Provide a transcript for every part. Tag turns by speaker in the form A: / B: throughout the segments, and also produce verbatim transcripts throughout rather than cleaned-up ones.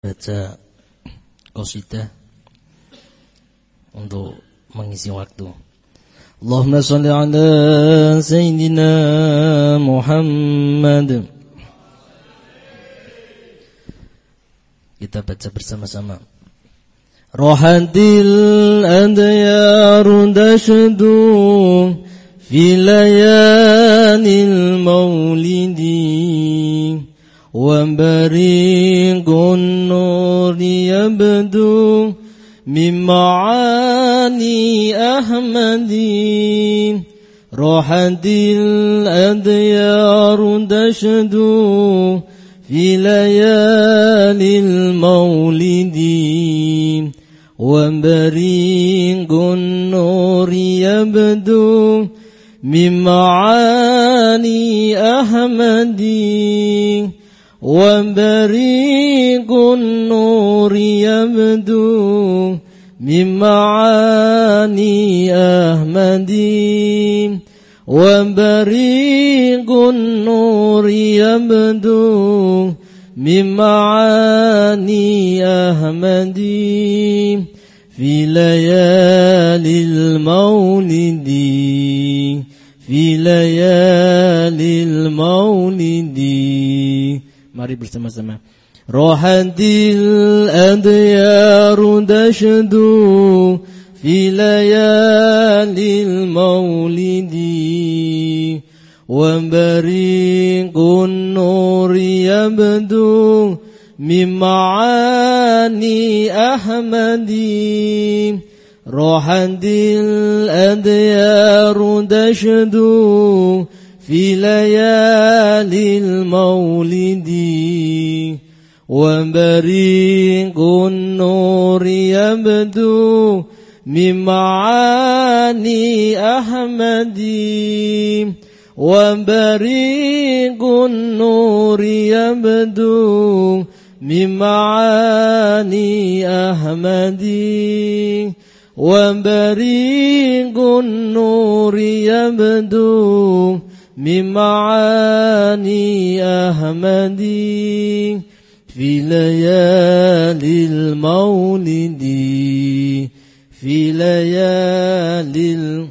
A: baca qasidah untuk mengisi waktu. Allahumma shalli ala sayyidina Muhammad. Kita baca bersama-sama. Rohatil adyaru dashdu fi layalil maulidi wa bariqun nuri yabdu min ma'ani ahmadi. Rohatil adyaru dashdu fi layalil maulidi wa bariqun nuri yabdu min ma'ani ahmadi. Wa bariqun nuri yabdu min ma'ani ahmadi. Wa bariqun nuri yabdu min ma'ani ahmadi fi layalil maulidi fi layalil maulidi. Mari bersama-sama. Rohatil adyaru dashdu fi layalil maulidi wa bariqun nuri yabdu min ma'ani ahmadi. Rohatil adyaru dashdu fi layalil maulidi wa bariqun nuri yabdu min ma'ani ahmadi. Wa bariqun nuri yabdu min ma'ani ahmadi. Wa bariqun nuri yabdu min ma'ani ahmadi fi layalil maulidi fi layalil.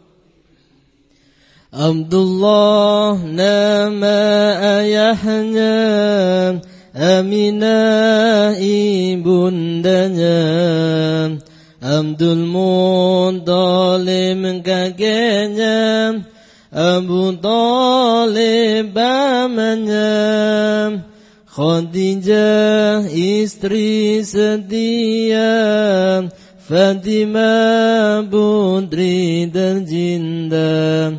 A: Abdullah nama ayahnya, Aminah ibundanya, Abdul Muttalib kakeknya, Abu Thalib pamannya, Khadijah istri setia, Fatimah putri tercinta,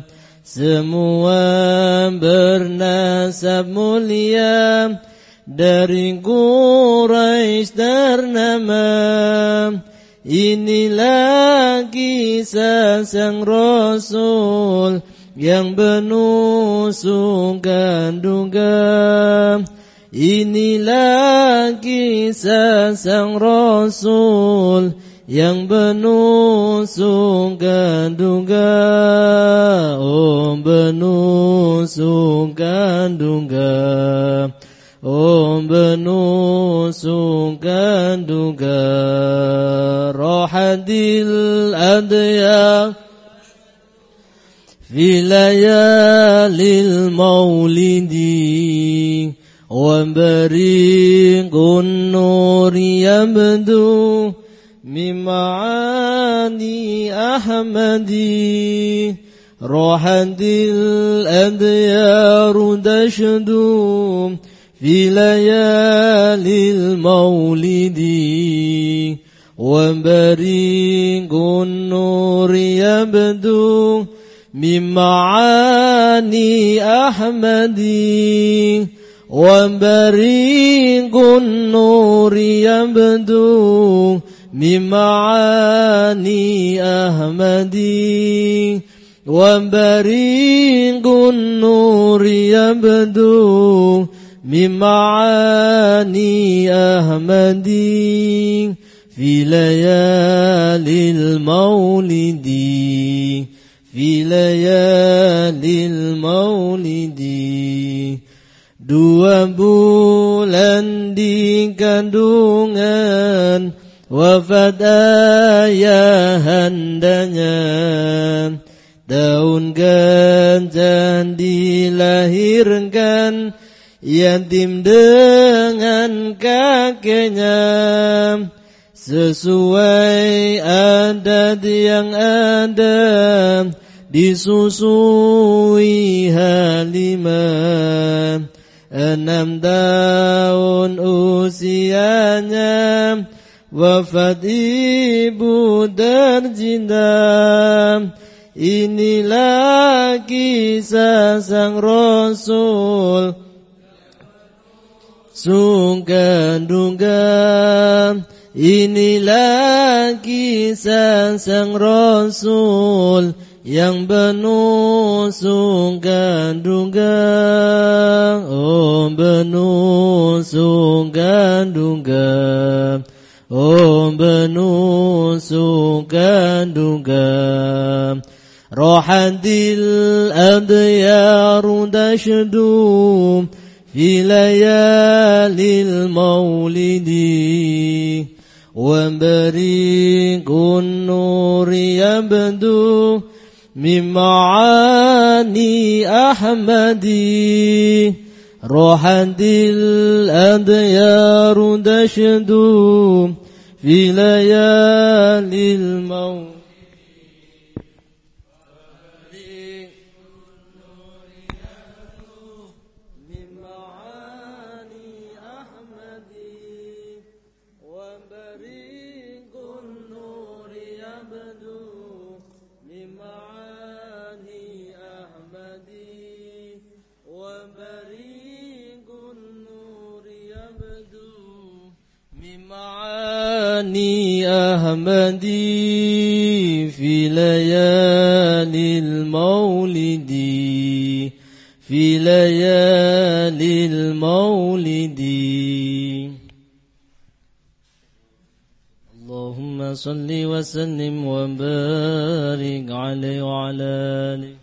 A: semua bernasab mulia, dari Quraisy ternama. Inilah kisah sang Rasul yang penuh sungkan duka. Inilah kisah sang Rasul yang penuh sungkan duka. Oh penuh sungkan duka, oh penuh sungkan duka. Rohatil adya fi layalil maulidi wa bariqun nuri yabdu min ma'ani ahmadi. Rohatil adyaru dashdu fi layalil maulidi wa bariqun nuri yabdu min ma'ani ahmadi. Wa bariqun nuri yabdu min ma'ani ahmadi. Wa bariqun nuri yabdu min ma'ani ahmadi fi layalil maulidi fi layalil maulidi Dua bulan di kandungan, wafat ayahandanya. Daun ganja dilahirkan, yatim dengan kakeknya. Sesuai adat yang ada, disusui Halimah. Enam tahun usianya, wafat ibu tercinta. Inilah kisah sang Rasul, sungkan duga. Inilah kisah sang Rasul yang penuh sungkan duga. Oh penuh sungkan duga. Oh penuh sungkan duga. Rahatil adyaru tashdu fi layalil maulidi, wa bariqun nuri yabdu min ma'ani Ahmadi. Rahatil adyaru tashdu fi layalil maulidi. Ma'ani Ahmadi fi layalil maulidi, fi layalil maulidi. Allahumma salli wa sallim wa barik alaihi wa ala alihi.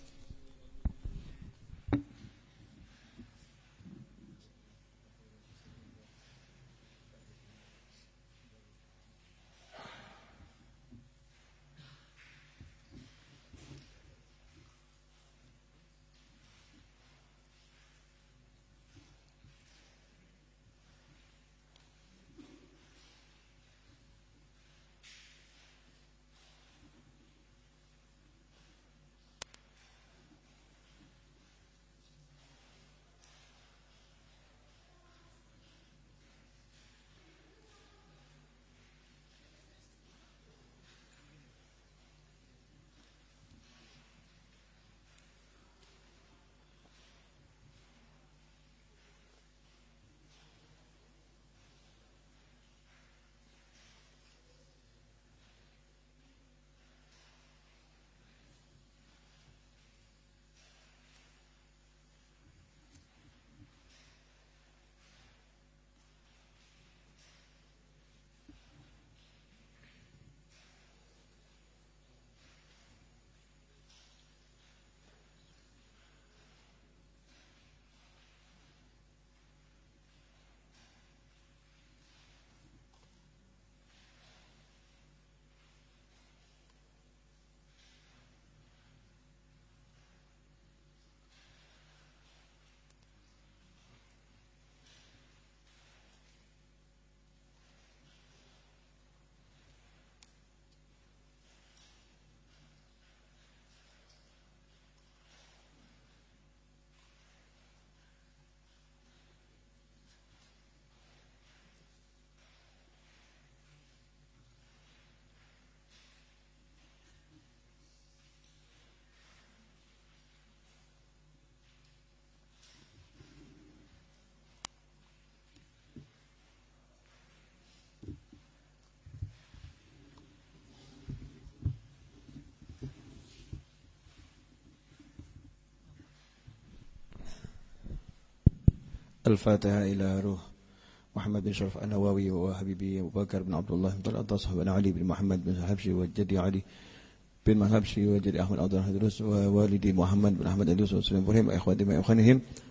B: الفاتحة إلى روح محمد بن شرف النووي وحبيبي أبو بكر بن عبد الله بن طلحة صاحب علي بن محمد بن الحبشي وجدي علي بن الحبشي وجدي أحمد عبد الرحمن ووالدي محمد بن أحمد اليوسف وسلم إبراهيم وإخوانهم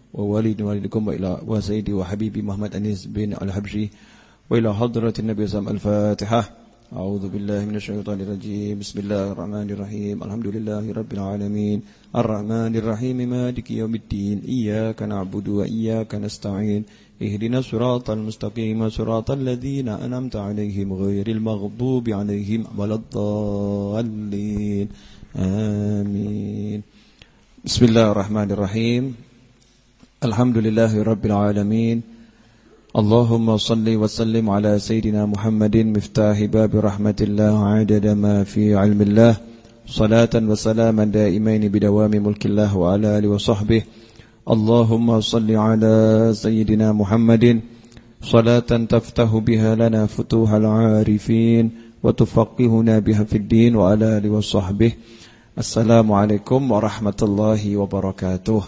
B: ووالد والدكم وإلى وسيدي وحبيبي محمد أنيس بن الحبشي وإلى حضرة النبي صلى الله عليه وسلم. الفاتحة. أعوذ بالله من الشيطان الرجيم. بسم الله الرحمن الرحيم. الحمد لله رب العالمين الرحمن الرحيم مالك يوم الدين إياك نعبد وإياك نستعين اهدنا الصراط المستقيم صراط الذين أنعمت عليهم غير المغضوب عليهم ولا الضالين آمين. بسم الله الرحمن الرحيم. الحمد لله رب العالمين اللهم صل وسلم على سيدنا محمد مفتاح باب رحمة الله عدد ما في علم الله صلاة وسلاما دائمين بدوام ملك الله وعلى آله وصحبه. اللهم صل على سيدنا محمد صلاة تفتح بها لنا فتوح العارفين وتفقهنا بها في الدين وعلى آله وصحبه. Assalamualaikum warahmatullahi wabarakatuh.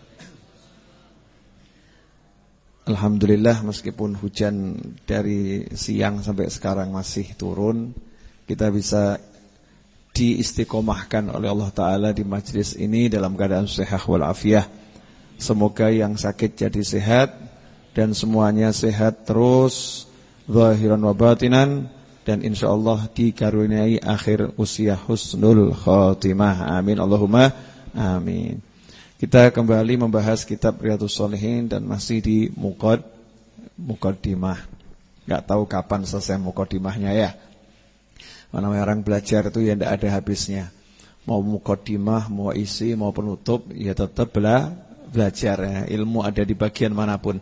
B: Alhamdulillah, meskipun hujan dari siang sampai sekarang masih turun, kita bisa diistiqomahkan oleh Allah Ta'ala di majlis ini dalam keadaan sehat walafiah. Semoga yang sakit jadi sehat dan semuanya sehat terus, zahiran wa batinan, dan insyaallah dikaruniai akhir usia husnul khatimah. Amin Allahumma amin. Kita kembali membahas kitab Riyadhus Shalihin dan masih di Muqad Muqaddimah. Enggak tahu kapan selesai Muqaddimahnya ya. Mana orang belajar itu ya enggak ada habisnya. Mau Muqaddimah, mau isi, mau penutup, ya tetap bela, belajar ya. Ilmu ada di bagian manapun.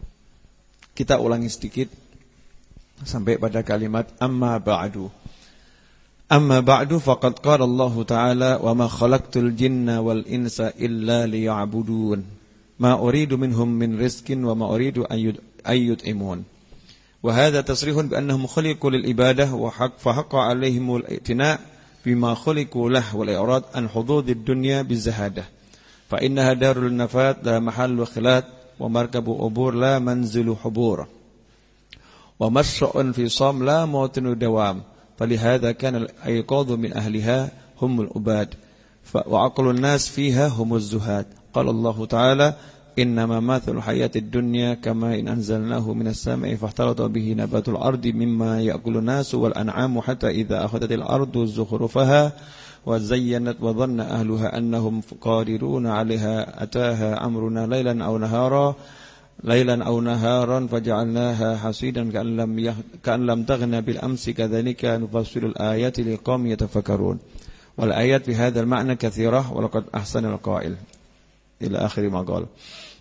B: Kita ulangi sedikit sampai pada kalimat amma ba'du. Amma ba'du faqad qala Allah Ta'ala wa ma khalaqtul jinna wal insa illa liya'budun ma uridu minhum min rizqin wa ma uridu ayyut'imun. Wa hadha tasrihun bi annahum khuliqu lil ibadah wa haqq fa haqqa 'alaihimul i'tina' bima khuliqu lahu wal i'rad an hududid dunya bizahadah. Fa innaha darul nafat la mahallu khilat wa markabu ubur la manzilu hubur. Wa mashra'un fi sham la mawtinu dawam. فلهذا كان الأيقاظ من أهلها هم العباد وعقل الناس فيها هم الزهاد. قال الله تعالى إنما مثل الحياة الدنيا كما إن أنزلناه من السماء فاختلط به نبات الأرض مما يأكل الناس والأنعام حتى إذا أخذت الأرض زخرفها وزينت وظن أهلها أنهم قادرون عليها أتاها أمرنا ليلا أو نهارا ليلا أو نهارا فجعلناها حصيدا كأن لم يه... كأن لم تغن بالأمس كذلك نفصل الآيات لقوم يتفكرون والآيات في هذا المعنى كثيرة ولقد أحسن القائل إلى آخر ما قال.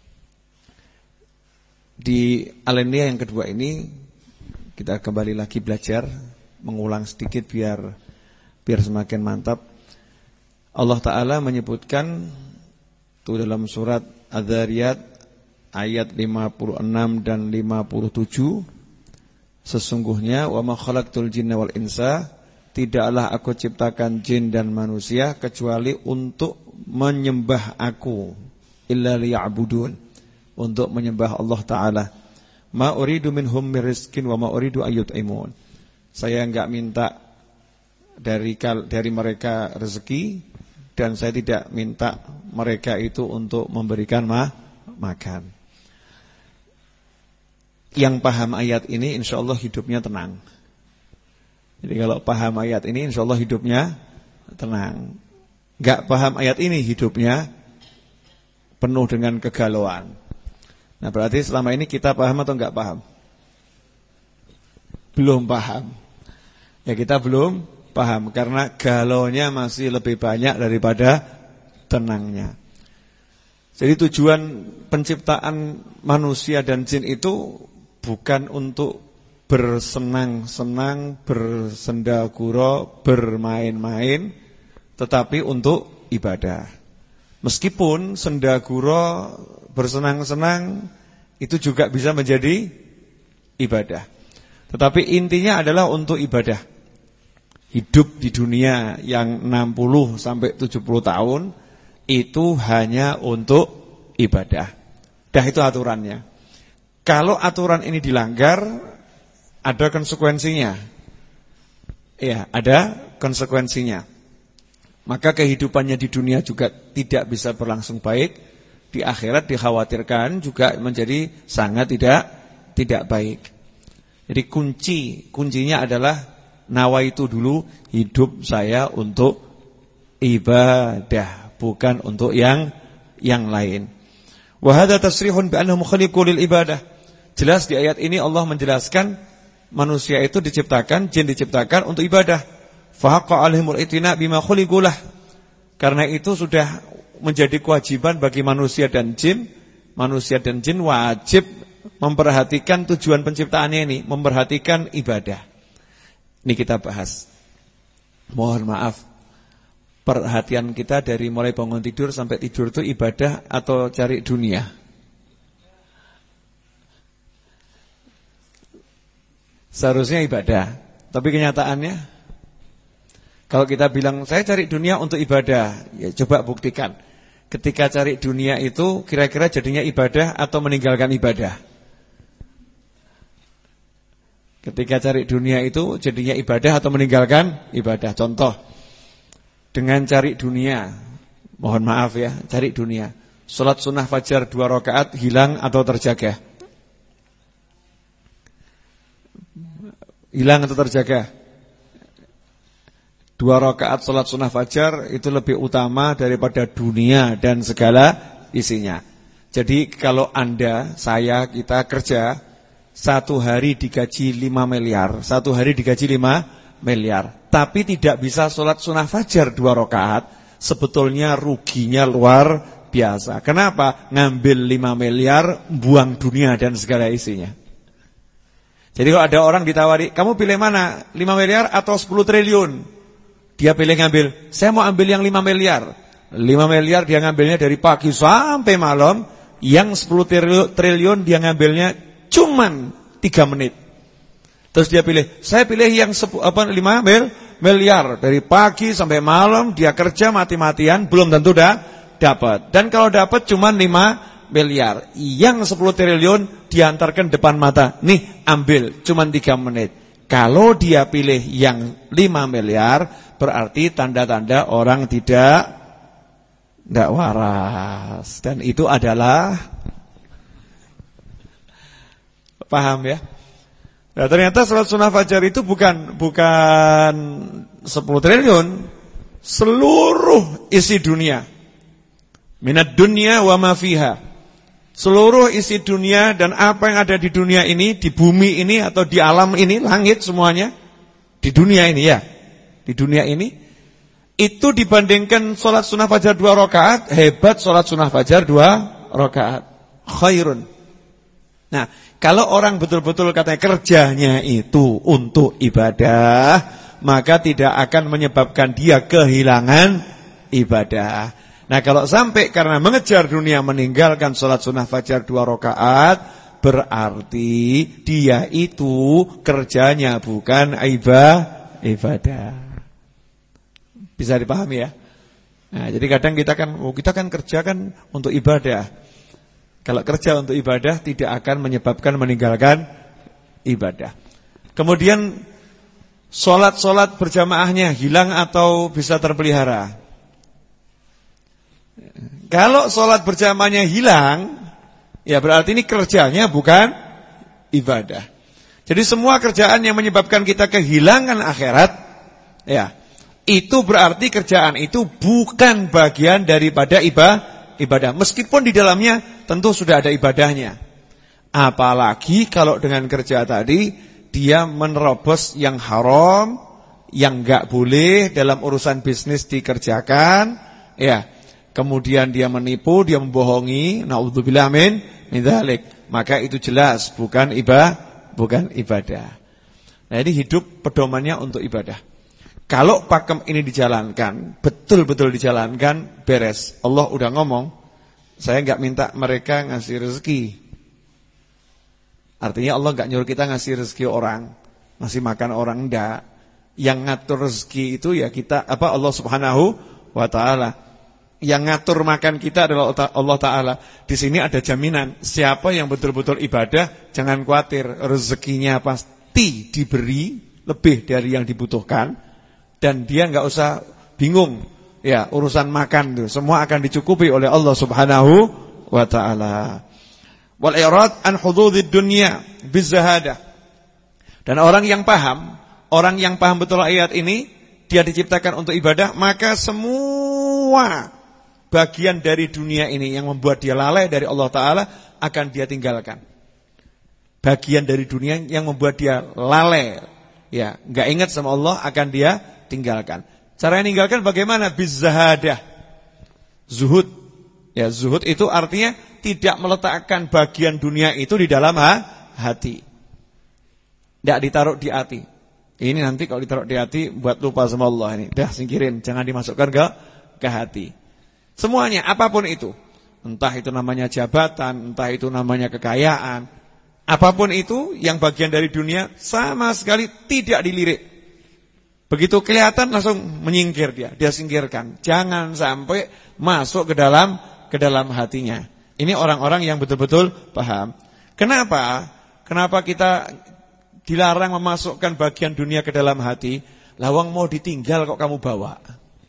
B: Di alinea yang kedua ini kita kembali lagi belajar, mengulang sedikit biar biar semakin mantap. Allah Ta'ala menyebutkan itu dalam surat Adz-Dzariyat ayat lima puluh enam dan lima puluh tujuh, sesungguhnya wa ma khalaqtul jinna wal insa, tidaklah aku ciptakan jin dan manusia kecuali untuk menyembah aku, illa liya'budun, untuk menyembah Allah Ta'ala. Ma uridu minhum min rizqin wa ma uridu ayyut'imun. Saya enggak minta dari dari mereka rezeki dan saya tidak minta mereka itu untuk memberikan ma, makan. Yang paham ayat ini insyaallah hidupnya tenang. Jadi kalau paham ayat ini insyaallah hidupnya tenang. Enggak paham ayat ini hidupnya penuh dengan kegalauan. Nah, berarti selama ini kita paham atau enggak paham? Belum paham. Ya, kita belum paham karena galaunya masih lebih banyak daripada tenangnya. Jadi tujuan penciptaan manusia dan jin itu bukan untuk bersenang-senang, bersendagura, bermain-main, tetapi untuk ibadah. Meskipun sendagura, bersenang-senang itu juga bisa menjadi ibadah. Tetapi intinya adalah untuk ibadah. Hidup di dunia yang enam puluh sampai tujuh puluh tahun itu hanya untuk ibadah. Dah itu aturannya. Kalau aturan ini dilanggar, ada konsekuensinya. Ya, ada konsekuensinya. Maka kehidupannya di dunia juga tidak bisa berlangsung baik di akhirat dikhawatirkan juga menjadi sangat tidak tidak baik. Jadi kunci kuncinya adalah nawaitu dulu, hidup saya untuk ibadah, bukan untuk yang yang lain. Wa hadza tasrihun bi annahu khaliqu lil ibadah. Jelas di ayat ini Allah menjelaskan manusia itu diciptakan, jin diciptakan untuk ibadah. Fa haqqa 'alaihimul itina bima khuliqu lah. Karena itu sudah menjadi kewajiban bagi manusia dan jin. Manusia dan jin wajib memperhatikan tujuan penciptaannya ini, memperhatikan ibadah. Ini kita bahas. Mohon maaf, perhatian kita dari mulai bangun tidur sampai tidur itu ibadah atau cari dunia? Seharusnya ibadah, tapi kenyataannya, kalau kita bilang saya cari dunia untuk ibadah, ya coba buktikan. Ketika cari dunia itu kira-kira jadinya ibadah atau meninggalkan ibadah? Ketika cari dunia itu jadinya ibadah atau meninggalkan ibadah? Contoh, dengan cari dunia, mohon maaf ya, cari dunia, sholat sunnah fajar dua rakaat hilang atau terjaga? Hilang atau terjaga? Dua rakaat sholat sunnah fajar itu lebih utama daripada dunia dan segala isinya. Jadi kalau Anda, saya, kita kerja satu hari digaji lima miliar, satu hari digaji lima miliar, tapi tidak bisa sholat sunnah fajar dua rakaat, sebetulnya ruginya luar biasa. Kenapa? Ngambil lima miliar, buang dunia dan segala isinya. Jadi kalau ada orang ditawari, kamu pilih mana? lima miliar atau sepuluh triliun? Dia pilih ngambil, saya mau ambil yang lima miliar. lima miliar dia ngambilnya dari pagi sampai malam. Yang sepuluh triliun dia ngambilnya cuman tiga menit. Terus dia pilih, saya pilih yang apa, lima miliar. Dari pagi sampai malam dia kerja mati-matian, belum tentu dah dapat. Dan kalau dapat cuman lima miliar. Yang sepuluh triliun diantarkan depan mata. Nih ambil, cuman tiga menit. Kalau dia pilih yang lima miliar, berarti tanda-tanda orang tidak tidak waras. Dan itu adalah, paham ya? Nah, ternyata salat sunnah fajar itu bukan bukan sepuluh triliun, seluruh isi dunia. Minad dunya wa ma fiha. Seluruh isi dunia dan apa yang ada di dunia ini, di bumi ini atau di alam ini, langit semuanya, di dunia ini ya, di dunia ini, itu dibandingkan sholat sunnah fajar dua rakaat, hebat sholat sunnah fajar dua rakaat, khairun. Nah, kalau orang betul-betul katanya kerjanya itu untuk ibadah, maka tidak akan menyebabkan dia kehilangan ibadah. Nah, kalau sampai karena mengejar dunia meninggalkan sholat sunnah fajar dua rakaat, berarti dia itu kerjanya bukan ibadah. Bisa dipahami ya? Nah, jadi kadang kita kan, oh, kita kan kerja kan untuk ibadah. Kalau kerja untuk ibadah tidak akan menyebabkan meninggalkan ibadah. Kemudian sholat-sholat berjamaahnya hilang atau bisa terpelihara? Kalau sholat berjamaahnya hilang, ya berarti ini kerjanya bukan ibadah. Jadi semua kerjaan yang menyebabkan kita kehilangan akhirat, ya, itu berarti kerjaan itu bukan bagian daripada ibadah. Meskipun di dalamnya tentu sudah ada ibadahnya. Apalagi kalau dengan kerja tadi dia menerobos yang haram, yang enggak boleh dalam urusan bisnis dikerjakan, ya. Kemudian dia menipu, dia membohongi, naudzubillah min min dzalik. Maka itu jelas bukan ibadah, bukan ibadah. Nah, ini hidup pedomannya untuk ibadah. Kalau pakem ini dijalankan, betul-betul dijalankan, beres. Allah udah ngomong, saya enggak minta mereka ngasih rezeki. Artinya Allah enggak nyuruh kita ngasih rezeki orang, ngasih makan orang, enggak. Yang ngatur rezeki itu ya kita, apa, Allah Subhanahu wa taala. Yang ngatur makan kita adalah Allah Ta'ala. Di sini ada jaminan, siapa yang betul-betul ibadah, jangan khawatir, rezekinya pasti diberi lebih dari yang dibutuhkan. Dan dia enggak usah bingung, ya, urusan makan itu semua akan dicukupi oleh Allah Subhanahu wa ta'ala. Wal i'rad an hududid dunya bizahadah. Dan orang yang paham, orang yang paham betul ayat ini, dia diciptakan untuk ibadah, maka semua bagian dari dunia ini yang membuat dia lalai dari Allah Ta'ala akan dia tinggalkan. Bagian dari dunia yang membuat dia lalai, ya, enggak ingat sama Allah, akan dia tinggalkan. Cara meninggalkan bagaimana? Bizahadah. Zuhud. Ya, zuhud itu artinya tidak meletakkan bagian dunia itu di dalam hati. Tidak ditaruh di hati. Ini nanti kalau ditaruh di hati buat lupa sama Allah ini. Dah singkirin, jangan dimasukkan ke ke hati. Semuanya, apapun itu. Entah itu namanya jabatan, entah itu namanya kekayaan, apapun itu yang bagian dari dunia sama sekali tidak dilirik. Begitu kelihatan langsung menyingkir dia, dia singkirkan. Jangan sampai masuk ke dalam ke dalam hatinya. Ini orang-orang yang betul-betul paham. Kenapa? Kenapa kita dilarang memasukkan bagian dunia ke dalam hati? Lawang mau ditinggal kok kamu bawa.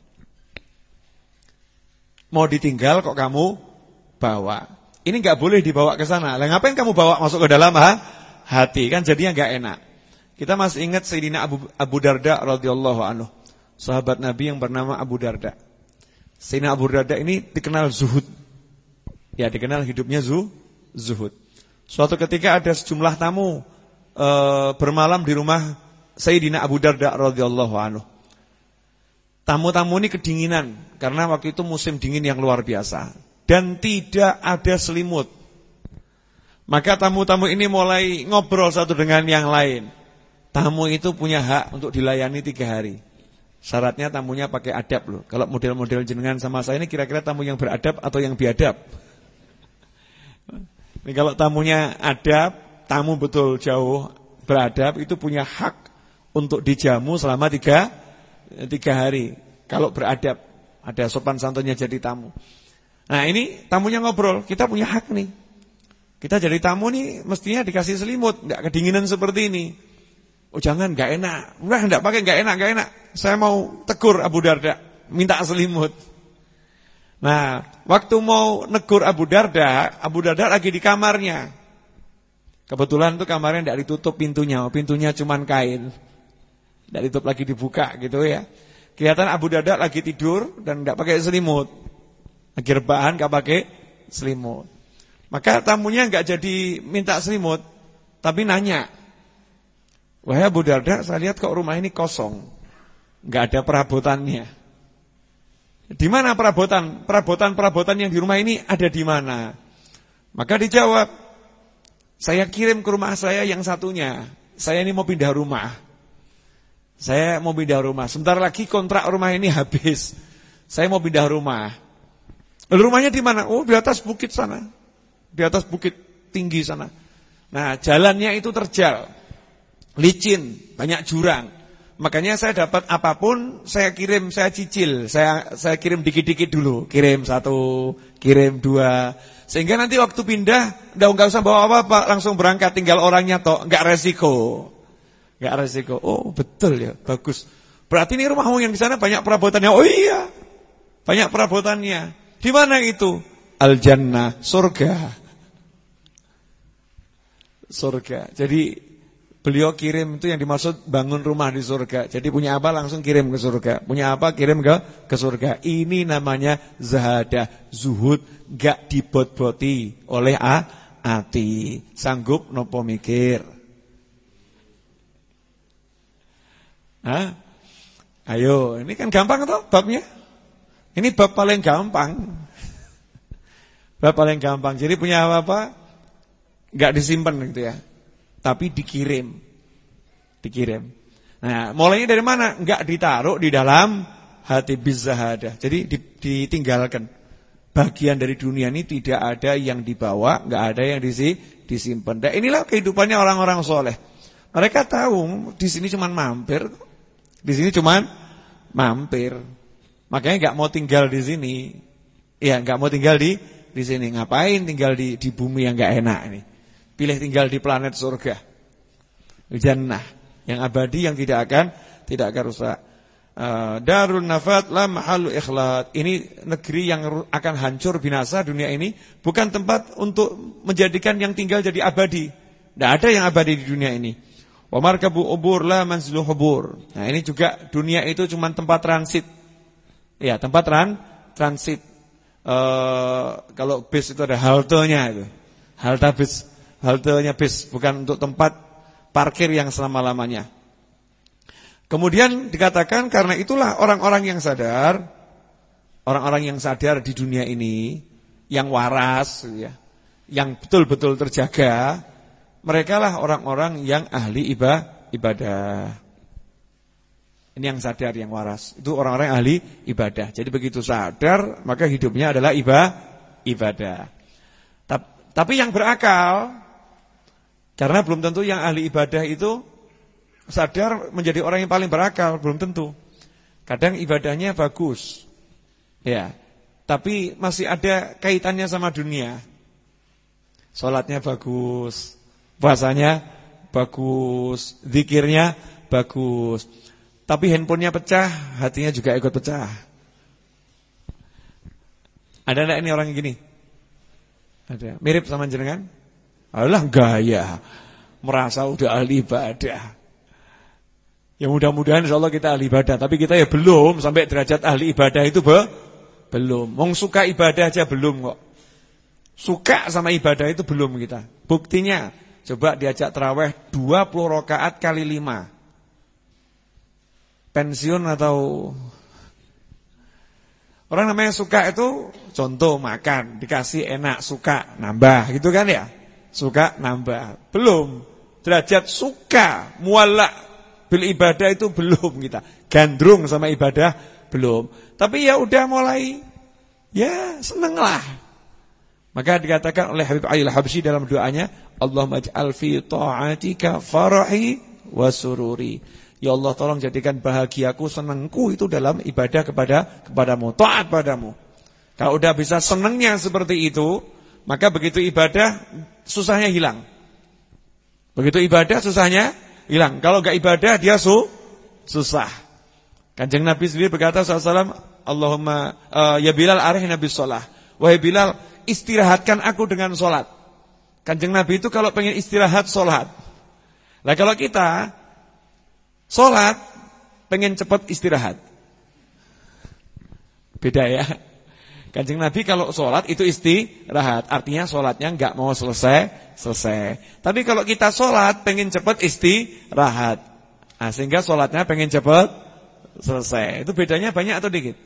B: Mau ditinggal kok kamu bawa. Ini enggak boleh dibawa ke sana. Lah ngapain kamu bawa masuk ke dalam ha? hati? Kan jadinya enggak enak. Kita masih ingat Sayyidina Abu, Abu Darda radhiyallahu anhu. Sahabat Nabi yang bernama Abu Darda. Sayyidina Abu Darda ini dikenal zuhud. Ya, dikenal hidupnya zu, zuhud. Suatu ketika ada sejumlah tamu e, bermalam di rumah Sayyidina Abu Darda radhiyallahu anhu. Tamu-tamu ini kedinginan karena waktu itu musim dingin yang luar biasa dan tidak ada selimut. Maka tamu-tamu ini mulai ngobrol satu dengan yang lain. Tamu itu punya hak untuk dilayani tiga hari. Syaratnya tamunya pakai adab loh. Kalau model-model jenengan sama saya ini kira-kira tamu yang beradab atau yang biadab? Ini kalau tamunya adab, tamu betul jauh beradab, itu punya hak untuk dijamu selama tiga, tiga hari. Kalau beradab, ada sopan santunnya jadi tamu. Nah ini tamunya ngobrol, kita punya hak nih. Kita jadi tamu nih mestinya dikasih selimut, enggak kedinginan seperti ini. Oh jangan, enggak enak. Enggak, enggak pakai, enggak enak, enggak enak. Saya mau tegur Abu Darda, minta selimut. Nah, waktu mau negur Abu Darda, Abu Darda lagi di kamarnya. Kebetulan tuh kamarnya enggak ditutup pintunya, pintunya cuman kain. Enggak ditutup lagi, dibuka gitu ya. Kelihatan Abu Darda lagi tidur dan enggak pakai selimut. Lagi rebahan enggak pakai selimut. Maka tamunya enggak jadi minta selimut, tapi nanya. Wahai Abu Darda, saya lihat kok rumah ini kosong, enggak ada perabotannya. Di mana perabotan? Perabotan-perabotan yang di rumah ini ada di mana? Maka dijawab, saya kirim ke rumah saya yang satunya. Saya ini mau pindah rumah. Saya mau pindah rumah. Sebentar lagi kontrak rumah ini habis. Saya mau pindah rumah. Lalu rumahnya di mana? Oh, di atas bukit sana. Di atas bukit tinggi sana. Nah, jalannya itu terjal. Licin, banyak jurang. Makanya saya dapat apapun, saya kirim, saya cicil, saya saya kirim dikit-dikit dulu, kirim satu, kirim dua, sehingga nanti waktu pindah, udah nggak usah bawa apa-apa, langsung berangkat, tinggal orangnya toh, nggak resiko, nggak resiko. Oh betul ya, bagus. Berarti ini rumahmu yang di sana banyak perabotannya. Oh iya, banyak perabotannya. Di mana itu? Al Jannah, surga, surga. Jadi beliau kirim itu yang dimaksud bangun rumah di surga. Jadi punya apa langsung kirim ke surga. Punya apa kirim ke ke surga. Ini namanya zahadah, zuhud, gak dibot-boti oleh a, hati. Sanggup nopo mikir. Hah? Ayo, ini kan gampang toh babnya. Ini bab paling gampang. Bab paling gampang. Jadi punya apa-apa gak disimpan gitu ya. Tapi dikirim. Dikirim. Nah, mulainya dari mana? Enggak ditaruh di dalam hati bizahadah. Jadi ditinggalkan. Bagian dari dunia ini tidak ada yang dibawa, enggak ada yang disi, disimpan. Dan inilah kehidupannya orang-orang soleh. Mereka tahu di sini cuma mampir. Di sini cuma mampir. Makanya enggak mau tinggal di sini. Ya, enggak mau tinggal di di sini. Ngapain tinggal di di bumi yang enggak enak ini? Pilih tinggal di planet surga, Jannah, yang abadi, yang tidak akan tidak akan rusak. Darun nafat la mahallu ikhlat. Ini negeri yang akan hancur binasa dunia ini, bukan tempat untuk menjadikan yang tinggal jadi abadi. Tidak ada yang abadi di dunia ini. Wa markabu ubur la manzilu hubur. Nah, ini juga dunia itu cuma tempat transit. Ya, tempat tran transit. E, kalau bis itu ada haltenya itu. Halte bis, haltenya bis, bukan untuk tempat parkir yang selama-lamanya. Kemudian dikatakan karena itulah orang-orang yang sadar, orang-orang yang sadar di dunia ini, yang waras ya, yang betul-betul terjaga, merekalah orang-orang yang ahli ibadah. Ini yang sadar, yang waras. Itu orang-orang ahli ibadah. Jadi begitu sadar, maka hidupnya adalah ibadah. Tapi yang berakal, karena belum tentu yang ahli ibadah itu sadar menjadi orang yang paling berakal, belum tentu. Kadang ibadahnya bagus, ya, tapi masih ada kaitannya sama dunia. Sholatnya bagus, puasanya bagus, zikirnya bagus, tapi handphonenya pecah, hatinya juga ikut pecah. Ada enggak ini orang yang gini? Ada. Mirip sama jenengan? Alah gaya, merasa udah ahli ibadah. Ya mudah-mudahan insyaallah kita ahli ibadah, tapi kita ya belum sampai derajat ahli ibadah itu be? belum. Wong suka ibadah aja belum kok. Suka sama ibadah itu belum kita. Buktinya coba diajak tarawih dua puluh rakaat kali lima. Pensiun atau orang namanya suka itu contoh makan, dikasih enak, suka nambah gitu kan ya? Suka nambah. Belum. Derajat suka muallaq bil ibadah itu belum kita. Gandrung sama ibadah belum. Tapi ya udah mulai, ya senenglah. Maka dikatakan oleh Habib Ali Al-Habsyi dalam doanya, Allahumma ij'al fi ta'atika farahi wa sururi. Ya Allah, tolong jadikan bahagiaku, senengku itu dalam ibadah kepada kepadamu, taat padamu. Kalau udah bisa senengnya seperti itu, maka begitu ibadah susahnya hilang. Begitu ibadah susahnya hilang. Kalau enggak ibadah dia su susah. Kanjeng Nabi sendiri berkata sallallahu alaihi wasallam, Allahumma uh, ya Bilal arihna bis shalah. Wahai Bilal, istirahatkan aku dengan salat. Kanjeng Nabi itu kalau pengen istirahat salat. Lah kalau kita salat pengen cepat istirahat. Beda ya. Kanjeng Nabi kalau salat itu istirahat, artinya salatnya enggak mau selesai selesai. Tapi kalau kita sholat pengen cepat istirahat, nah, sehingga sholatnya pengen cepat selesai. Itu bedanya banyak atau dikit?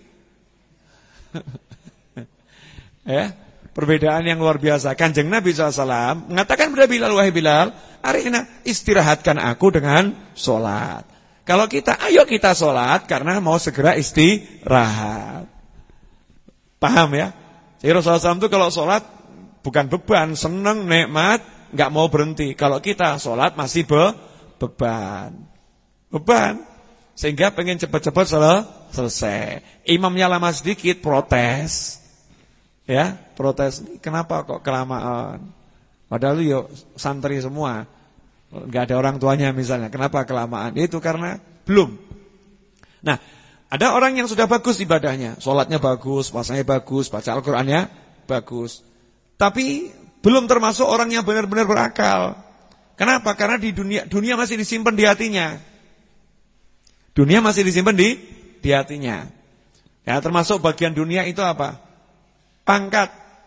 B: Ya, perbedaan yang luar biasa. Kanjeng Nabi shallallahu alaihi wasallam mengatakan kepada Bilal, wahai Bilal, arihna, istirahatkan aku dengan sholat. Kalau kita, ayo kita sholat karena mau segera istirahat. Paham ya? Jadi Rasulullah shallallahu alaihi wasallam itu kalau sholat bukan beban, senang, nikmat, enggak mau berhenti. Kalau kita sholat masih be beban. Beban. Sehingga pengen cepat-cepat sel selesai. Imamnya lama sedikit, protes. Ya, protes. Kenapa kok kelamaan? Padahal yuk santri semua. Enggak ada orang tuanya misalnya. Kenapa kelamaan? Itu karena belum. Nah, ada orang yang sudah bagus ibadahnya. Sholatnya bagus, puasanya bagus, baca Al-Qur'annya bagus. Tapi belum termasuk orang yang benar-benar berakal. Kenapa? Karena di dunia dunia masih disimpan di hatinya. Dunia masih disimpan di di hatinya. Ya, termasuk bagian dunia itu apa? Pangkat.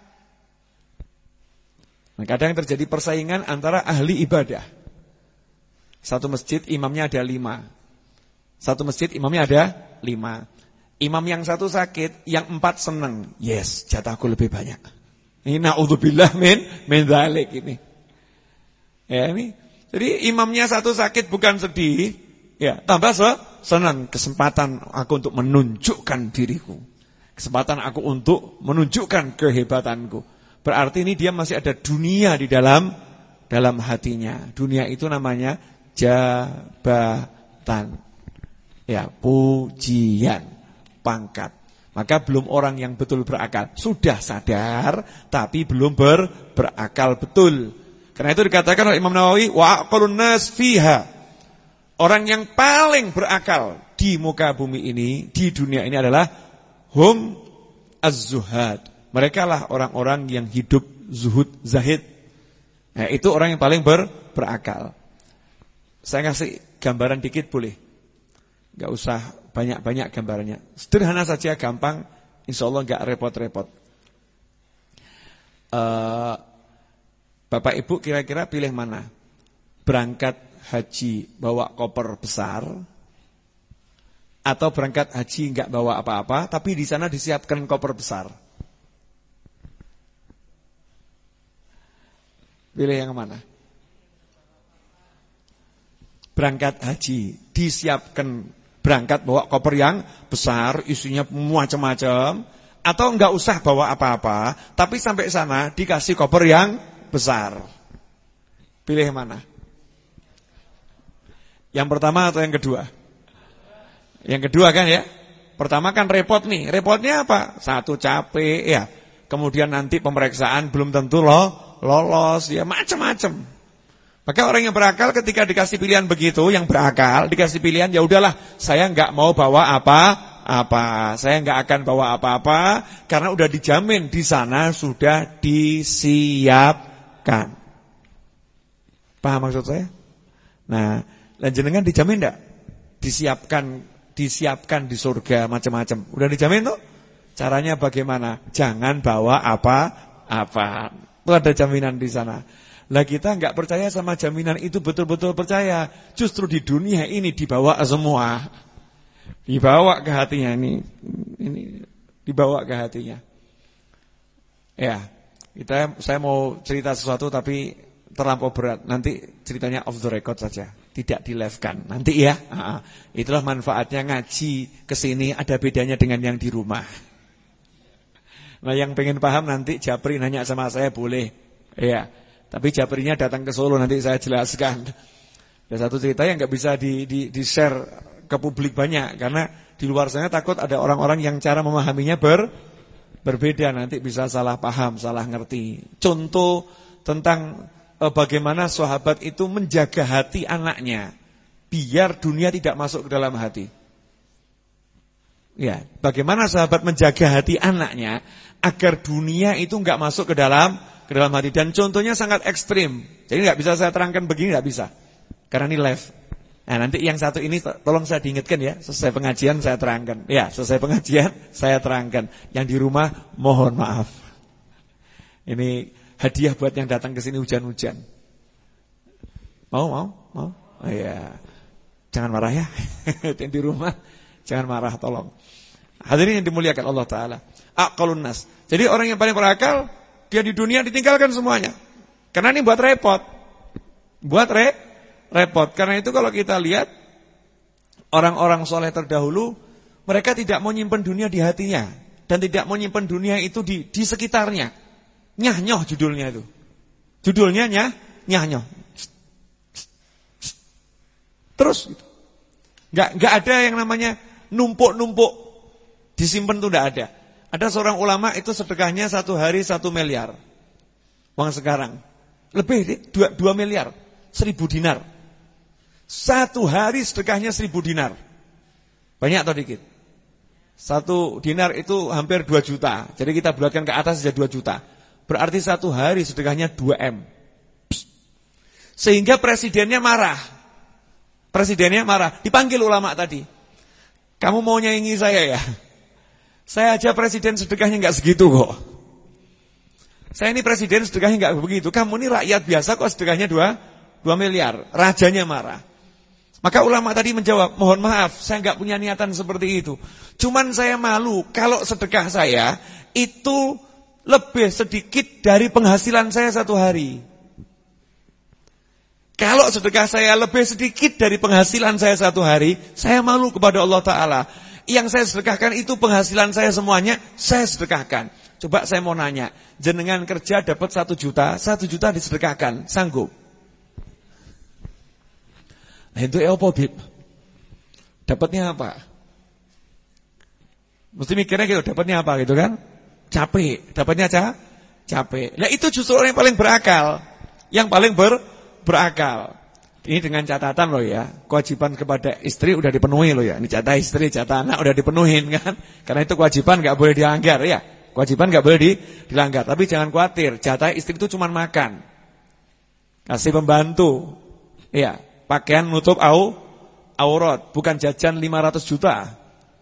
B: Nah, kadang terjadi persaingan antara ahli ibadah. Satu masjid imamnya ada lima. Satu masjid imamnya ada lima. Imam yang satu sakit, yang empat senang. Yes, jatahku lebih banyak. Ini na'udzubillah min min dzalik ini. Ya ini. Jadi imamnya satu sakit bukan sedih, ya, tambah senang, kesempatan aku untuk menunjukkan diriku. Kesempatan aku untuk menunjukkan kehebatanku. Berarti ini dia masih ada dunia di dalam dalam hatinya. Dunia itu namanya jabatan. Ya, pujian, pangkat. Maka belum orang yang betul berakal. Sudah sadar tapi belum ber, berakal betul. Karena itu dikatakan oleh Imam Nawawi, wa aqalun nas fiha. Orang yang paling berakal di muka bumi ini, di dunia ini adalah hum az-zuhad. Mereka lah orang-orang yang hidup zuhud, zahid. Nah, itu orang yang paling ber, berakal. Saya kasih gambaran dikit boleh? Gak usah banyak-banyak gambarannya. Sederhana saja, gampang, insya Allah gak repot-repot. uh, Bapak Ibu kira-kira pilih mana? Berangkat haji bawa koper besar, atau berangkat haji enggak bawa apa-apa, tapi di sana disiapkan koper besar? Pilih yang mana? Berangkat haji, disiapkan berangkat bawa koper yang besar, isinya macam-macam, atau enggak usah bawa apa-apa, tapi sampai sana dikasih koper yang besar. Pilih mana? Yang pertama atau yang kedua? Yang kedua kan ya. Pertama kan repot nih. Repotnya apa? Satu, capek ya. Kemudian nanti pemeriksaan belum tentu loh lolos ya, macam-macam. Maka orang yang berakal ketika dikasih pilihan begitu, yang berakal dikasih pilihan, ya udahlah, saya enggak mau bawa apa-apa. Saya enggak akan bawa apa-apa karena udah dijamin di sana sudah disiapkan. Paham maksud saya? Nah, lan jenengan dijamin enggak? Disiapkan, disiapkan di surga macam-macam. Udah dijamin tuh? Caranya bagaimana? Jangan bawa apa-apa. Itu ada jaminan di sana. Lah kita enggak percaya sama jaminan itu, betul-betul percaya. Justru di dunia ini dibawa semua. Dibawa ke hatinya ini. Ini dibawa ke hatinya. Ya, kita saya mau cerita sesuatu tapi terlampau berat. Nanti ceritanya off the record saja, tidak di live kan. Nanti ya. Nah, itulah manfaatnya ngaji kesini, ada bedanya dengan yang di rumah. Nah, yang pengen paham nanti Japri nanya sama saya boleh. Ya. Tapi Japrinya datang ke Solo, nanti saya jelaskan. Ada satu cerita yang nggak bisa di, di, di share ke publik banyak, karena di luar sana takut ada orang-orang yang cara memahaminya ber, berbeda, nanti bisa salah paham, salah ngerti. Contoh tentang eh, bagaimana sahabat itu menjaga hati anaknya biar dunia tidak masuk ke dalam hati. Ya, bagaimana sahabat menjaga hati anaknya agar dunia itu nggak masuk ke dalam ke dalam hati, dan contohnya sangat ekstrim. Jadi nggak bisa saya terangkan begini, nggak bisa. Karena ini live. Nah, nanti yang satu ini tolong saya diingatkan ya, selesai pengajian saya terangkan. Ya, selesai pengajian saya terangkan. Yang di rumah mohon maaf. Ini hadiah buat yang datang ke sini hujan-hujan. Mau, mau, mau? Oh ya. Jangan marah ya. Yang di rumah jangan marah, tolong. Hadirin yang dimuliakan Allah Ta'ala. Aqalun nas. Jadi orang yang paling berakal, dia di dunia ditinggalkan semuanya. Karena ini buat repot. Buat re, repot. Karena itu kalau kita lihat orang-orang soleh terdahulu, mereka tidak mau nyimpen dunia di hatinya, dan tidak mau nyimpen dunia itu di, di sekitarnya. Nyah-nyoh judulnya itu. Judulnya nyah, nyah-nyoh. Terus gitu. Gak, gak ada yang namanya numpuk-numpuk disimpan, itu gak ada. Ada seorang ulama itu sedekahnya satu hari satu miliar uang sekarang. Lebih dua, dua miliar, seribu dinar. Satu hari sedekahnya seribu dinar. Banyak atau dikit? Satu dinar itu hampir dua juta. Jadi kita bulatkan ke atas saja dua juta. Berarti satu hari sedekahnya dua M. Sehingga presidennya marah. Presidennya marah. Dipanggil ulama tadi. Kamu mau nyaingi saya ya? Saya aja presiden sedekahnya enggak segitu kok. Saya ini presiden sedekahnya enggak begitu. Kamu ini rakyat biasa kok sedekahnya dua miliar. Rajanya marah. Maka ulama tadi menjawab, mohon maaf, saya enggak punya niatan seperti itu. Cuman saya malu kalau sedekah saya itu lebih sedikit dari penghasilan saya satu hari. Kalau sedekah saya lebih sedikit dari penghasilan saya satu hari, saya malu kepada Allah Ta'ala. Yang saya sedekahkan itu penghasilan saya semuanya, saya sedekahkan. Coba saya mau nanya, jenengan kerja dapat satu juta, satu juta disedekahkan, sanggup? Nah itu apa, Bib? Dapatnya apa? Mesti mikirnya gitu, dapatnya apa gitu kan? Capek, dapatnya apa? Capek. Nah itu justru orang yang paling berakal, yang paling ber, berakal. Ini dengan catatan loh ya, kewajiban kepada istri udah dipenuhi loh ya. Ini jatah istri, jatah anak udah dipenuhin kan. Karena itu kewajiban gak boleh dilanggar ya. Kewajiban gak boleh di, dilanggar. Tapi jangan khawatir, jatah istri itu cuma makan, kasih pembantu, ya, pakaian nutup au, aurat, bukan jajan lima ratus juta.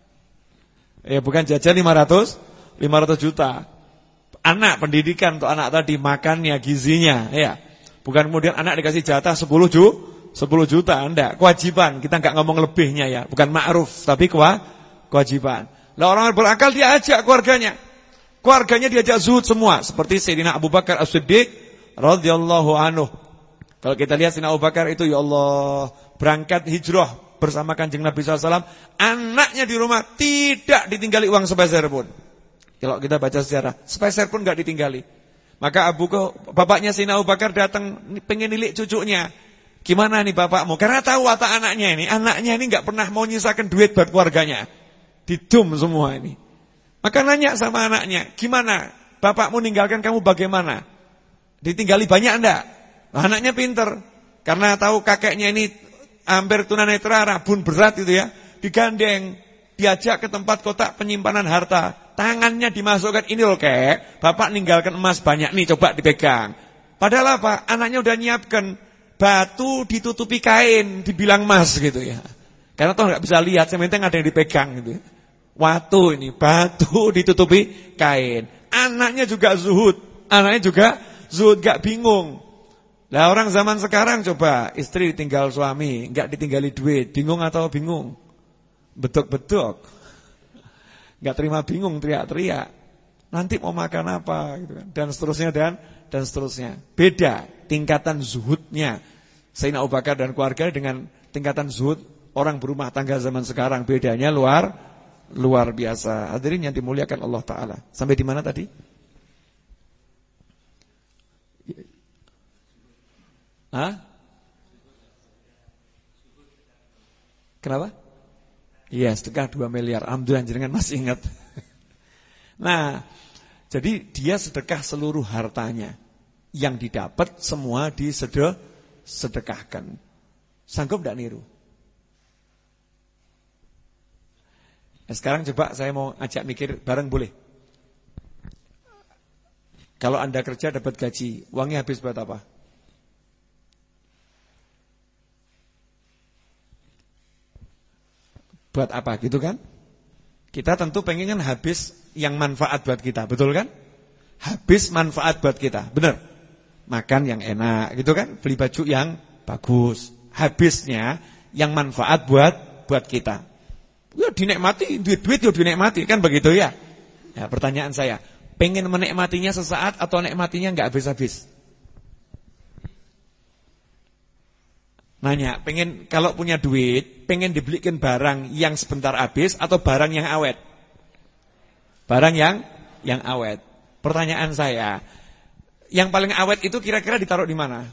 B: Ya, bukan jajan lima ratus juta. Anak, pendidikan untuk anak tadi, makannya, gizinya, ya. Bukan kemudian anak dikasih jatah sepuluh juta, enggak, kewajiban. Kita enggak ngomong lebihnya ya, bukan ma'ruf, tapi kewa, kewajiban. Lah orang berakal dia ajak keluarganya. Keluarganya diajak zuhud semua, seperti Sayyidina Abu Bakar As-Siddiq radhiyallahu anhu. Kalau kita lihat Sayyidina Abu Bakar itu, ya Allah, berangkat hijrah bersama Kanjeng Nabi sallallahu alaihi wasallam, anaknya di rumah tidak ditinggali uang sepeser pun. Kalau kita baca sejarah, sepeser pun enggak ditinggali. Maka Abu bapaknya Sayyidina Abu Bakar datang pengen nilik cucunya. Gimana nih bapakmu? Karena tahu watak anaknya ini. Anaknya ini enggak pernah mau nyisakan duit buat keluarganya. Didum semua ini. Maka nanya sama anaknya, gimana? Bapakmu ninggalkan kamu bagaimana? Ditinggali banyak enggak? Nah, anaknya pinter. Karena tahu kakeknya ini hampir tunanetra, rabun berat itu ya. Digandeng, diajak ke tempat kotak penyimpanan harta. Tangannya dimasukkan, ini loh kek, bapak ninggalkan emas banyak nih, coba dipegang. Padahal apa? Anaknya udah nyiapkan batu ditutupi kain, dibilang emas gitu ya. Karena toh nggak bisa lihat, yang penting ada yang dipegang gitu. Watu ini, batu ditutupi kain. Anaknya juga zuhud, anaknya juga zuhud, gak bingung. Lah orang zaman sekarang coba, istri ditinggal suami, nggak ditinggali duit, bingung atau bingung? Betuk-betuk. Gak terima, bingung, teriak-teriak. Nanti mau makan apa gitu kan. Dan seterusnya dan dan seterusnya. Beda tingkatan zuhudnya Sayyidina Abu Bakar dan keluarga dengan tingkatan zuhud orang berumah tangga zaman sekarang. Bedanya luar luar biasa. Hadirin yang dimuliakan Allah Ta'ala. Sampai di mana tadi? Hah? Kenapa? Iya, sedekah dua miliar. Alhamdulillah jenengan masih ingat. Nah, jadi dia sedekah seluruh hartanya. Yang didapat semua disedekahkan. Sanggup enggak niru? Nah, sekarang coba saya mau ajak mikir bareng, boleh? Kalau Anda kerja dapat gaji, uangnya habis buat apa? Buat apa gitu kan? Kita tentu pengen kan habis yang manfaat buat kita, betul kan? Habis manfaat buat kita, benar? Makan yang enak gitu kan? Beli baju yang bagus. Habisnya yang manfaat buat buat kita. Ya dinikmati, duit-duit ya dinikmati, kan begitu ya? Ya, pertanyaan saya, pengen menikmatinya sesaat atau nikmatinya enggak habis-habis? Nanya, pengen kalau punya duit, pengen dibelikan barang yang sebentar habis atau barang yang awet? Barang yang yang awet. Pertanyaan saya, yang paling awet itu kira-kira ditaruh di mana?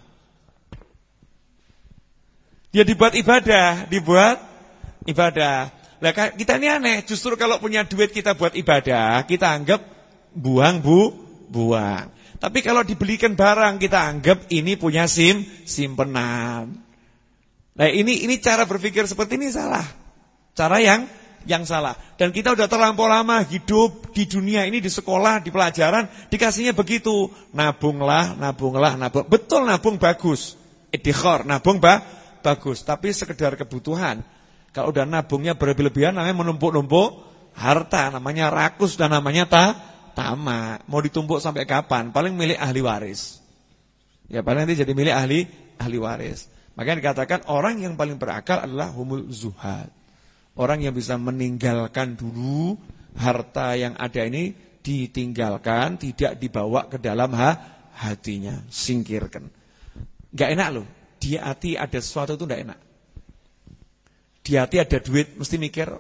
B: Dia dibuat ibadah, dibuat ibadah. Lah kita ini aneh, justru kalau punya duit kita buat ibadah, kita anggap buang bu, buang. Tapi kalau dibelikan barang, kita anggap ini punya sim, simpenan. Nah ini ini cara berpikir seperti ini salah. Cara yang yang salah. Dan kita udah terlampau lama hidup di dunia ini, di sekolah, di pelajaran, dikasihnya begitu. Nabunglah, nabunglah, nabung. Betul nabung bagus. Iddikhar, nabung bah, bagus. Tapi sekedar kebutuhan. Kalau udah nabungnya berlebihan namanya menumpuk-numpuk harta, namanya rakus dan namanya ta, tamak. Mau ditumpuk sampai kapan? Paling milik ahli waris. Ya paling nanti jadi milik ahli ahli waris. Makanya dikatakan orang yang paling berakal adalah humul zuhad. Orang yang bisa meninggalkan dulu harta yang ada ini, ditinggalkan, tidak dibawa ke dalam ha, hatinya, singkirkan. Gak enak loh, di hati ada sesuatu itu gak enak. Di hati ada duit, mesti mikir.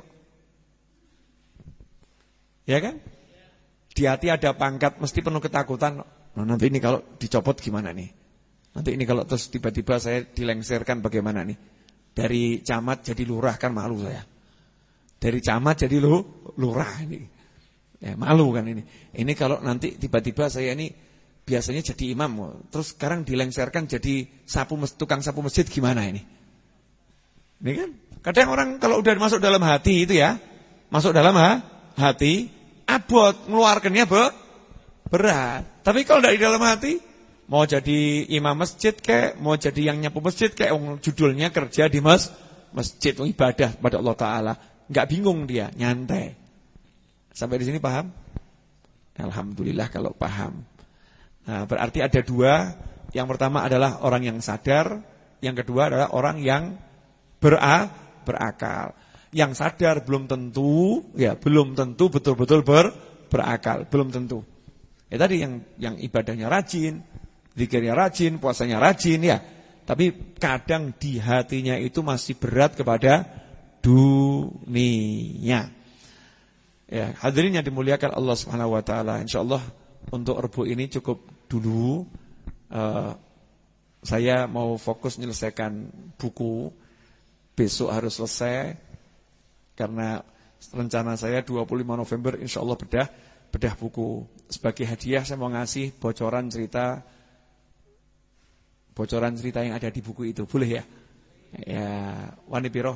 B: Ya kan? Di hati ada pangkat, mesti penuh ketakutan. Nah, nanti ini kalau dicopot gimana nih? Nanti ini kalau terus tiba-tiba saya dilengserkan bagaimana nih? Dari camat jadi lurah kan malu saya. Dari camat jadi lu, lurah ini. Ya, malu kan ini. Ini kalau nanti tiba-tiba saya ini biasanya jadi imam, terus sekarang dilengserkan jadi sapu tukang sapu masjid, gimana ini? Ini kan kadang orang kalau udah masuk dalam hati itu ya, masuk dalam ha, hati, abot ngeluarkannya be, berat. Tapi kalau dari dalam hati, mau jadi imam masjid kayak, mau jadi yang nyapu masjid kayak, judulnya kerja di mas, masjid, ibadah pada Allah Taala, nggak bingung dia, nyantai. Sampai di sini paham? Alhamdulillah kalau paham. Nah, berarti ada dua. Yang pertama adalah orang yang sadar, yang kedua adalah orang yang bera, berakal. Yang sadar belum tentu, ya belum tentu betul-betul ber, berakal, belum tentu. Ya tadi yang yang ibadahnya rajin, zikirnya rajin, puasanya rajin ya. Tapi kadang di hatinya itu masih berat kepada dunia. Ya, hadirin yang dimuliakan Allah Subhanahu wa taala, insyaallah untuk Rebu ini cukup dulu. Uh, saya mau fokus menyelesaikan buku. Besok harus selesai karena rencana saya dua puluh lima November insyaallah bedah bedah buku. Sebagai hadiah saya mau ngasih bocoran cerita bocoran cerita yang ada di buku itu. Boleh ya? Ya, wani piro?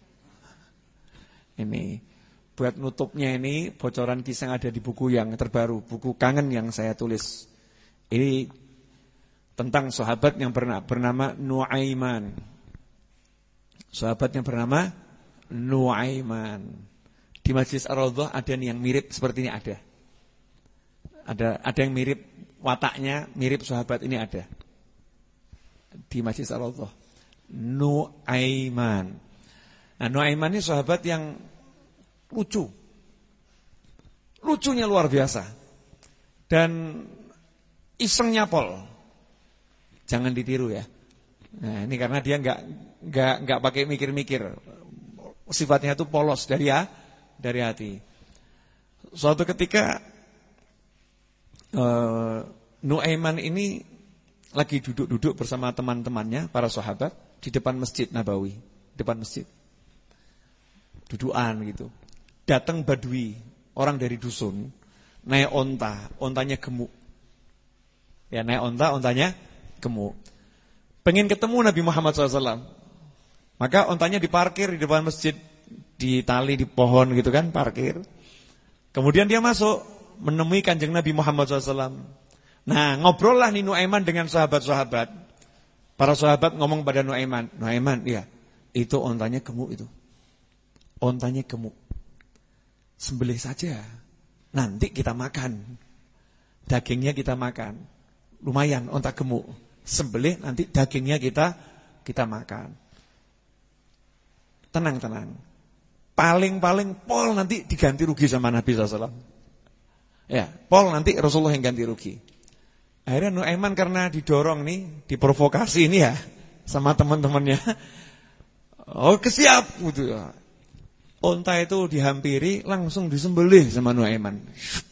B: Ini buat nutupnya, ini bocoran kisah yang ada di buku yang terbaru, buku kangen yang saya tulis. Ini tentang sahabat yang bernama Nuaiman. Sahabat yang bernama Nuaiman. Di Majlis Ar-Raudhah ada nih yang mirip seperti ini, ada. Ada ada yang mirip wataknya, mirip sahabat ini ada. Di Majlis Ar-Raudhah. Nuaiman. Nah, Nuaiman ini sahabat yang lucu. Lucunya luar biasa. Dan isengnya pol. Jangan ditiru ya. Nah, ini karena dia enggak enggak enggak pakai mikir-mikir. Sifatnya itu polos dari ya, dari hati. Suatu ketika uh, Nuaiman ini lagi duduk-duduk bersama teman-temannya, para sahabat di depan Masjid Nabawi, depan masjid. Dudukan gitu. Datang badui, orang dari dusun, naik onta, ontanya gemuk. Ya, naik onta, ontanya gemuk. Pengen ketemu Nabi Muhammad shallallahu alaihi wasallam. Maka ontanya diparkir di depan masjid, di tali, di pohon gitu kan, parkir. Kemudian dia masuk, menemui kanjeng Nabi Muhammad shallallahu alaihi wasallam. Nah, ngobrol lah nih Nuaiman dengan sahabat-sahabat. Para sahabat ngomong pada Nuaiman, Nuaiman, ya, itu ontanya gemuk itu. Ontanya gemuk. Sembelih saja, nanti kita makan. Dagingnya kita makan. Lumayan onta gemuk. Sembelih nanti dagingnya kita kita makan. Tenang-tenang. Paling-paling pol nanti diganti rugi sama Nabi shallallahu alaihi wasallam. Ya, pol nanti Rasulullah yang ganti rugi. Akhirnya Nuaiman karena didorong nih, diprovokasi ini ya sama teman-temannya. Oh, kesiap gitu ya. Onta itu dihampiri, langsung disembelih sama Nuaiman.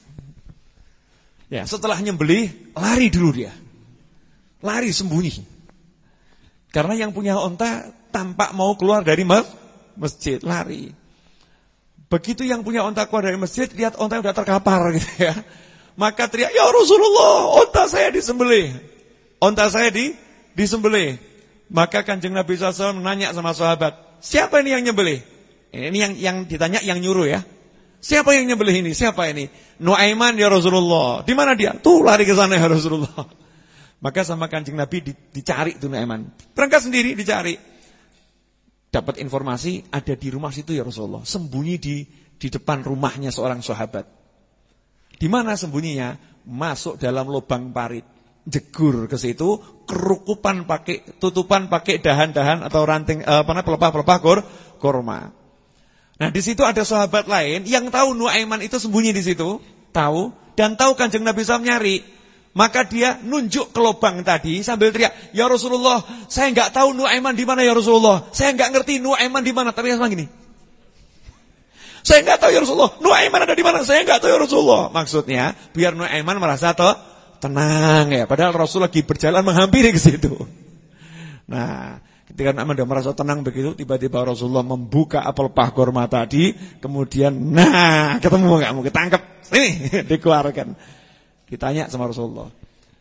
B: Ya, setelah nyembelih, lari dulu dia. Lari sembunyi. Karena yang punya onta tampak mau keluar dari masjid, lari. Begitu yang punya onta keluar dari masjid, lihat onta udah terkapar gitu ya. Maka teriak, "Ya Rasulullah, onta saya disembelih." Onta saya di disembelih. Maka Kanjeng Nabi shallallahu alaihi wasallam nanya sama sahabat, "Siapa ini yang nyembelih?" Ini yang yang ditanya yang nyuruh ya. Siapa yang nyembelih ini? Siapa ini? Nuaiman ya Rasulullah. Di mana dia? Tuh lari ke sana ya Rasulullah. Maka sama Kanjeng Nabi di, dicari tuh Nuaiman. Berangkat sendiri dicari. Dapat informasi ada di rumah situ ya Rasulullah. Sembunyi di di depan rumahnya seorang sahabat. Di mana sembunyinya? Masuk dalam lubang parit. Jegur ke situ, kerukupan pakai tutupan pakai dahan-dahan atau ranting eh, apa namanya pelepah-pelepah kur, kurma. Nah, di situ ada sahabat lain yang tahu Nuaiman itu sembunyi di situ, tahu dan tahu Kanjeng Nabi shallallahu alaihi wasallam nyari. Maka dia nunjuk ke lubang tadi sambil teriak, "Ya Rasulullah, saya enggak tahu Nuaiman di mana ya Rasulullah. Saya enggak ngerti Nuaiman di mana." Tapi sama gini. "Saya enggak tahu ya Rasulullah. Nuaiman ada di mana? Saya enggak tahu ya Rasulullah." Maksudnya biar Nuaiman merasa toh tenang ya, padahal Rasul lagi berjalan menghampiri ke situ. Nah, ketika Nuaiman sudah merasa tenang begitu, tiba-tiba Rasulullah membuka apel pah kurma tadi, kemudian nah, ketemu enggak mau ketangkep. Ini dikeluarkan. Ditanya sama Rasulullah,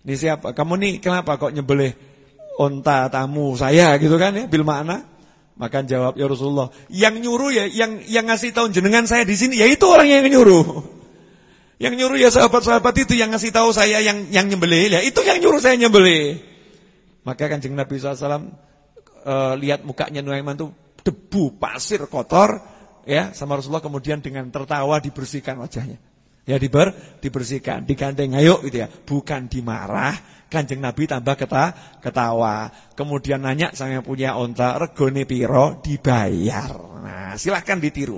B: Ini siapa? Kamu nih kenapa kok nyembelih unta tamu saya gitu kan ya, bil makna? Maka jawab, ya Rasulullah, yang nyuruh ya, yang yang ngasih tahu jenengan saya di sini, ya itu orang yang nyuruh. Yang nyuruh ya sahabat-sahabat itu yang ngasih tahu saya yang yang nyembelih, ya itu yang nyuruh saya nyembelih. Maka Kanjeng Nabi shallallahu alaihi wasallam uh, lihat mukanya Nuaiman tuh debu, pasir, kotor, ya, sama Rasulullah, kemudian dengan tertawa dibersihkan wajahnya. Ya diber, dibersihkan, digandeng, ayo gitu ya. Bukan dimarah, Kanjeng Nabi tambah keta, ketawa. Kemudian nanya sama yang punya onta, regone piro, dibayar. Nah, silahkan ditiru.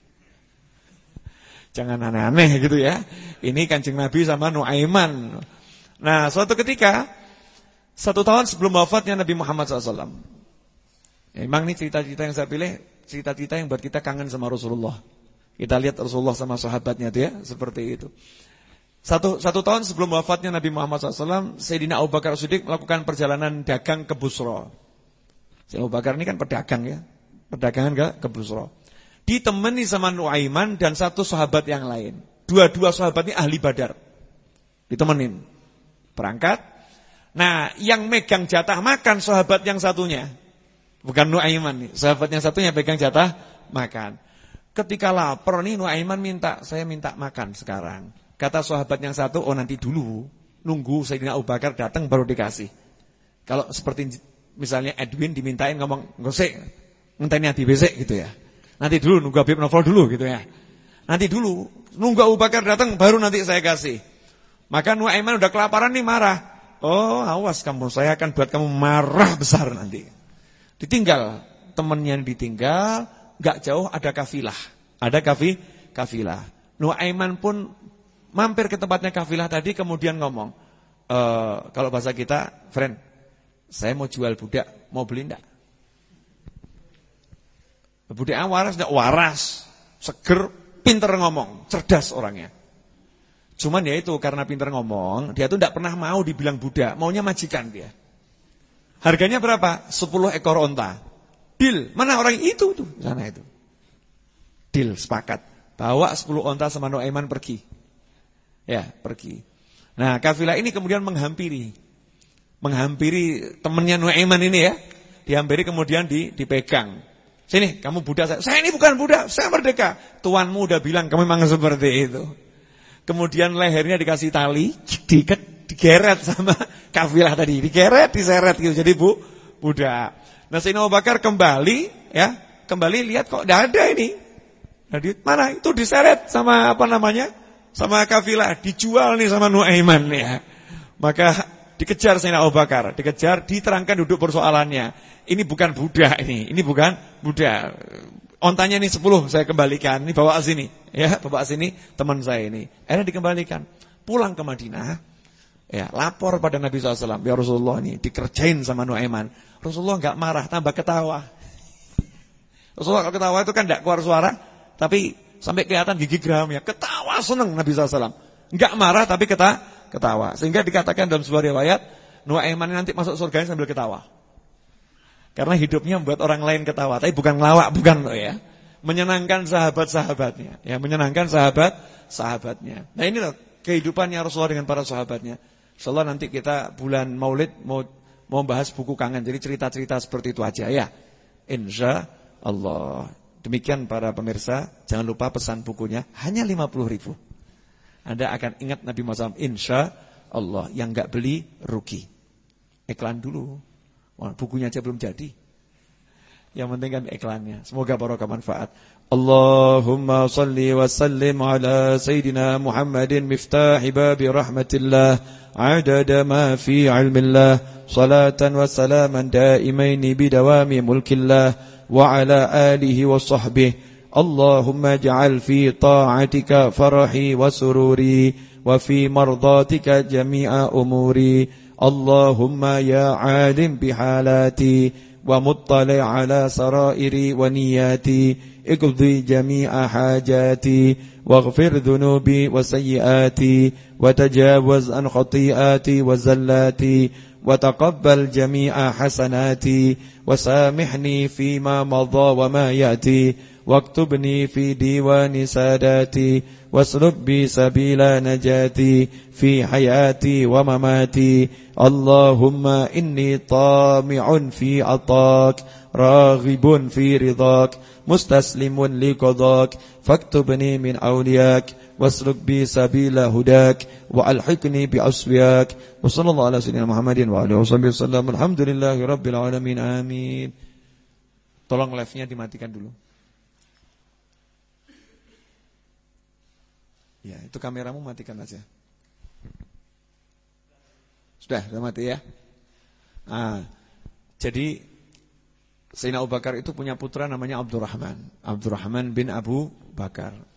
B: Jangan aneh-aneh gitu ya. Ini Kanjeng Nabi sama Nuaiman. Nah, suatu ketika, satu tahun sebelum wafatnya Nabi Muhammad shallallahu alaihi wasallam. Ya, memang ini cerita-cerita yang saya pilih, cerita-cerita yang buat kita kangen sama Rasulullah. Kita lihat Rasulullah sama sahabatnya itu ya, seperti itu. Satu, satu tahun sebelum wafatnya Nabi Muhammad shallallahu alaihi wasallam, Sayyidina Abu Bakar As-Siddiq melakukan perjalanan dagang ke Busra. Sayyidina Abu Bakar ini kan pedagang ya, perdagangan ke, ke Busra. Ditemani sama Nuaiman dan satu sahabat yang lain. Dua-dua sahabat ini ahli Badar. Ditemenin. Berangkat. Nah, yang megang jatah makan sahabat yang satunya. Bukan Nuaiman nih, sahabat yang satunya pegang jatah makan. Ketika lapar nih Nuaiman minta, saya minta makan sekarang. Kata sahabat yang satu, oh nanti dulu, nunggu Sayyidina Abu Bakar datang baru dikasih. Kalau seperti misalnya Edwin dimintain ngomong, ngosek, ngenteni adi besek gitu ya. Nanti dulu, nunggu Habib Novel dulu gitu ya. Nanti dulu, nunggu Abu Bakar datang baru nanti saya kasih. Maka Nuaiman udah kelaparan nih, marah. Oh awas kamu, saya akan buat kamu marah besar nanti. Ditinggal, temennya ditinggal. Gak jauh ada kafilah. Ada kafi, kafilah. Nuaiman pun mampir ke tempatnya kafilah tadi, kemudian ngomong, e, kalau bahasa kita, friend, saya mau jual budak, mau beli enggak? Budaknya waras enggak? Waras, seger, pinter ngomong, cerdas orangnya. Cuman ya itu, karena pinter ngomong, dia tuh enggak pernah mau dibilang budak, maunya majikan dia. Harganya berapa? sepuluh ekor onta. Deal, mana orang itu tuh, sana itu. Deal, sepakat. Bawa sepuluh onta sama Nuaiman pergi. Ya, pergi. Nah, kafilah ini kemudian menghampiri. Menghampiri temannya Nuaiman ini ya. Dihampiri kemudian di, dipegang. Sini, kamu budak saya. Saya ini bukan budak, saya merdeka. Tuanmu udah bilang kamu memang seperti itu. Kemudian lehernya dikasih tali, diikat, digeret sama kafilah tadi. Digeret, diseret gitu. Jadi bu, budak. Nah, Sayyidina Abu Bakar kembali, ya, kembali lihat kok tidak ada ini. Nah, di, mana itu diseret sama apa namanya, sama kafilah, dijual nih sama Nuaiman ya. Maka dikejar Sayyidina Abu Bakar, dikejar, diterangkan duduk persoalannya. Ini bukan budak ini, ini bukan budak. Ontanya ini sepuluh saya kembalikan, ini bawa sini, ya, bawa sini teman saya ini. Akhirnya dikembalikan, pulang ke Madinah. Ya, lapor pada Nabi shallallahu alaihi wasallam, ya Rasulullah ini dikerjain sama Nuaiman. Rasulullah enggak marah, tambah ketawa. Rasulullah kalau ketawa itu kan enggak keluar suara, tapi sampai kelihatan gigi geramnya. Ketawa senang Nabi shallallahu alaihi wasallam. Enggak marah tapi keta, ketawa. Sehingga dikatakan dalam sebuah riwayat, Nuaiman nanti masuk surga sambil ketawa. Karena hidupnya membuat orang lain ketawa, tapi bukan ngelawak, bukan loh ya. Menyenangkan sahabat-sahabatnya, ya, menyenangkan sahabat-sahabatnya. Nah, ini loh kehidupannya Rasulullah dengan para sahabatnya. Insyaallah nanti kita bulan Maulid mau mau bahas buku kangen. Jadi cerita-cerita seperti itu aja ya. Insyaallah. Demikian para pemirsa, jangan lupa pesan bukunya hanya lima puluh ribu. Anda akan ingat Nabi Muhammad insyaallah. Yang enggak beli rugi. Iklan dulu. Wah, bukunya aja belum jadi. Yang penting kan iklannya. Semoga barokah manfaat. Allahumma salli wa sallim ala Sayyidina Muhammadin miftahi babi rahmatillah adada ma fi ilmillah salatan wa salaman daimaini bidawami mulkillah wa ala alihi wa sahbihi Allahumma ja'al fi ta'atika farahi wa sururi wa fi mardatika jami'a umuri Allahumma ya alim bihalati wa muttali ala sarairi wa niyati اقضي جميع حاجاتي واغفر ذنوبي وسيئاتي وتجاوز عن خطيئاتي وزلاتي وتقبل جميع حسناتي وسامحني فيما مضى وما يأتي واكتبني في ديوان ساداتي واسلك بي سبيل نجاتي في حياتي ومماتي اللهم إني طامع في عطاك راغب في رضاك مستسلم لقضاك فاكتبني من أولياك واسلك بي سبيل هداك وألحقني بأصفياك وصلى الله على سيدنا محمد وعلى وصحبه وسلم alhamdulillahi rabbil alamin amin. Tolong live-nya dimatikan dulu. Ya, itu kameramu matikan aja. Sudah, sudah mati ya. Nah, jadi Sayyidina Abu Bakar itu punya putra namanya Abdurrahman. Abdurrahman bin Abu Bakar.